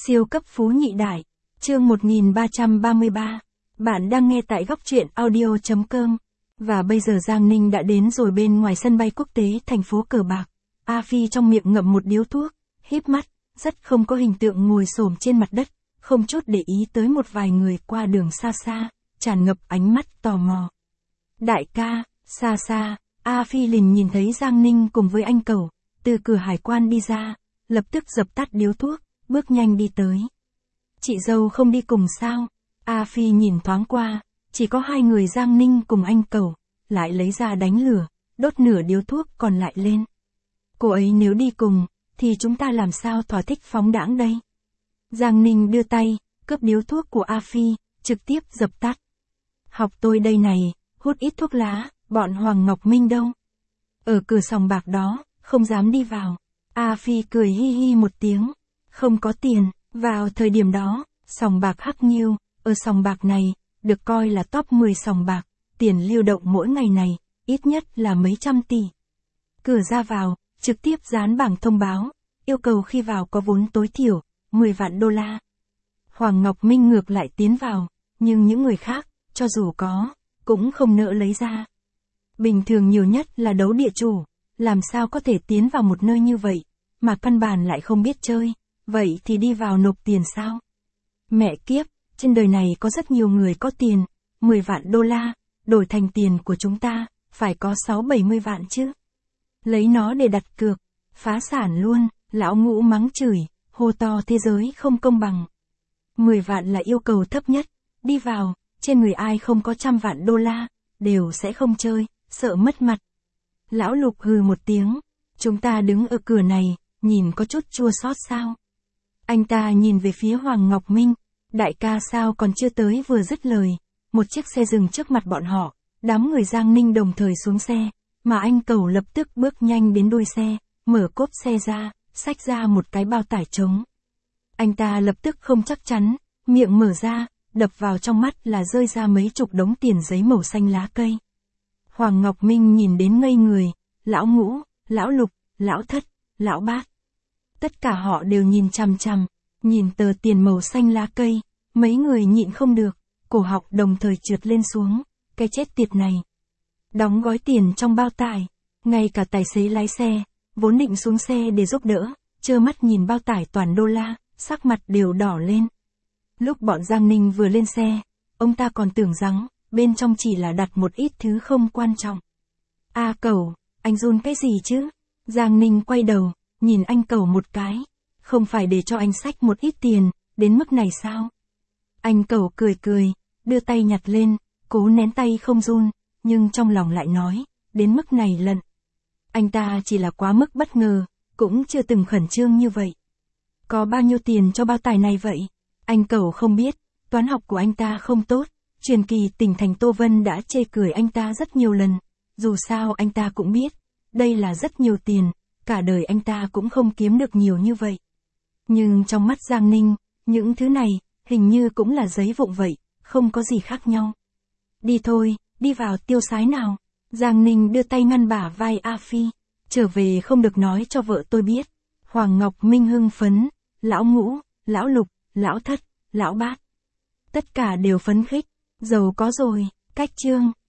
Siêu cấp phú nhị đại. Chương 1333. Bạn đang nghe tại góc truyện audio.com. Và bây giờ Giang Ninh đã đến rồi bên ngoài sân bay quốc tế thành phố Cờ Bạc. A Phi trong miệng ngậm một điếu thuốc, híp mắt, rất không có hình tượng ngồi xổm trên mặt đất, không chút để ý tới một vài người qua đường xa xa, tràn ngập ánh mắt tò mò. Đại ca, xa xa, A Phi liền nhìn thấy Giang Ninh cùng với anh Cẩu, từ cửa hải quan đi ra, lập tức dập tắt điếu thuốc, bước nhanh đi tới. Chị dâu không đi cùng sao? A Phi nhìn thoáng qua, chỉ có hai người Giang Ninh cùng anh Cẩu, lại lấy ra đánh lửa, đốt nửa điếu thuốc còn lại lên. Cô ấy nếu đi cùng, thì chúng ta làm sao thỏa thích phóng đãng đây? Giang Ninh đưa tay, cướp điếu thuốc của A Phi, trực tiếp dập tắt. Học tôi đây này, hút ít thuốc lá, bọn Hoàng Ngọc Minh đâu? Ở cửa sòng bạc đó, không dám đi vào. A Phi cười hi hi một tiếng, không có tiền. Vào thời điểm đó, sòng bạc Hắc Nghiêu, ở sòng bạc này, được coi là top 10 sòng bạc, tiền lưu động mỗi ngày này, ít nhất là mấy trăm tỷ. Cửa ra vào, trực tiếp dán bảng thông báo, yêu cầu khi vào có vốn tối thiểu, 10 vạn đô la. Hoàng Ngọc Minh ngược lại tiến vào, nhưng những người khác, cho dù có, cũng không nỡ lấy ra. Bình thường nhiều nhất là đấu địa chủ, làm sao có thể tiến vào một nơi như vậy, mà căn bản lại không biết chơi. Vậy thì đi vào nộp tiền sao? Mẹ kiếp, trên đời này có rất nhiều người có tiền, 10 vạn đô la, đổi thành tiền của chúng ta, phải có 6-70 vạn chứ. Lấy nó để đặt cược, phá sản luôn, lão Ngũ mắng chửi, hô to thế giới không công bằng. 10 vạn là yêu cầu thấp nhất, đi vào, trên người ai không có 100 vạn đô la, đều sẽ không chơi, sợ mất mặt. Lão Lục hừ một tiếng, chúng ta đứng ở cửa này, nhìn có chút chua xót sao? Anh ta nhìn về phía Hoàng Ngọc Minh, đại ca sao còn chưa tới vừa dứt lời, một chiếc xe dừng trước mặt bọn họ, đám người Giang Ninh đồng thời xuống xe, mà anh Cẩu lập tức bước nhanh đến đuôi xe, mở cốp xe ra, xách ra một cái bao tải trống. Anh ta lập tức không chắc chắn, miệng mở ra, đập vào trong mắt là rơi ra mấy chục đống tiền giấy màu xanh lá cây. Hoàng Ngọc Minh nhìn đến ngây người, lão Ngũ, lão Lục, lão Thất, lão Bát. Tất cả họ đều nhìn chằm chằm, nhìn tờ tiền màu xanh lá cây, mấy người nhịn không được, cổ họng đồng thời trượt lên xuống, cái chết tiệt này. Đóng gói tiền trong bao tải, ngay cả tài xế lái xe, vốn định xuống xe để giúp đỡ, trơ mắt nhìn bao tải toàn đô la, sắc mặt đều đỏ lên. Lúc bọn Giang Ninh vừa lên xe, ông ta còn tưởng rằng, bên trong chỉ là đặt một ít thứ không quan trọng. A Cẩu, anh run cái gì chứ? Giang Ninh quay đầu, nhìn anh Cẩu một cái, không phải để cho anh xách một ít tiền, đến mức này sao? Anh Cẩu cười cười, đưa tay nhặt lên, cố nén tay không run, nhưng trong lòng lại nói, đến mức này lận. Anh ta chỉ là quá mức bất ngờ, cũng chưa từng khẩn trương như vậy. Có bao nhiêu tiền cho bao tài này vậy? Anh Cẩu không biết, toán học của anh ta không tốt, truyền kỳ tỉnh thành Tô Vân đã chê cười anh ta rất nhiều lần, dù sao anh ta cũng biết, đây là rất nhiều tiền. Cả đời anh ta cũng không kiếm được nhiều như vậy. Nhưng trong mắt Giang Ninh, những thứ này, hình như cũng là giấy vụn vậy, không có gì khác nhau. Đi thôi, đi vào tiêu sái nào. Giang Ninh đưa tay ngăn bả vai A Phi. Trở về không được nói cho vợ tôi biết. Hoàng Ngọc Minh hưng phấn, lão Ngũ, lão Lục, lão Thất, lão Bát. Tất cả đều phấn khích, giàu có rồi, cách chương.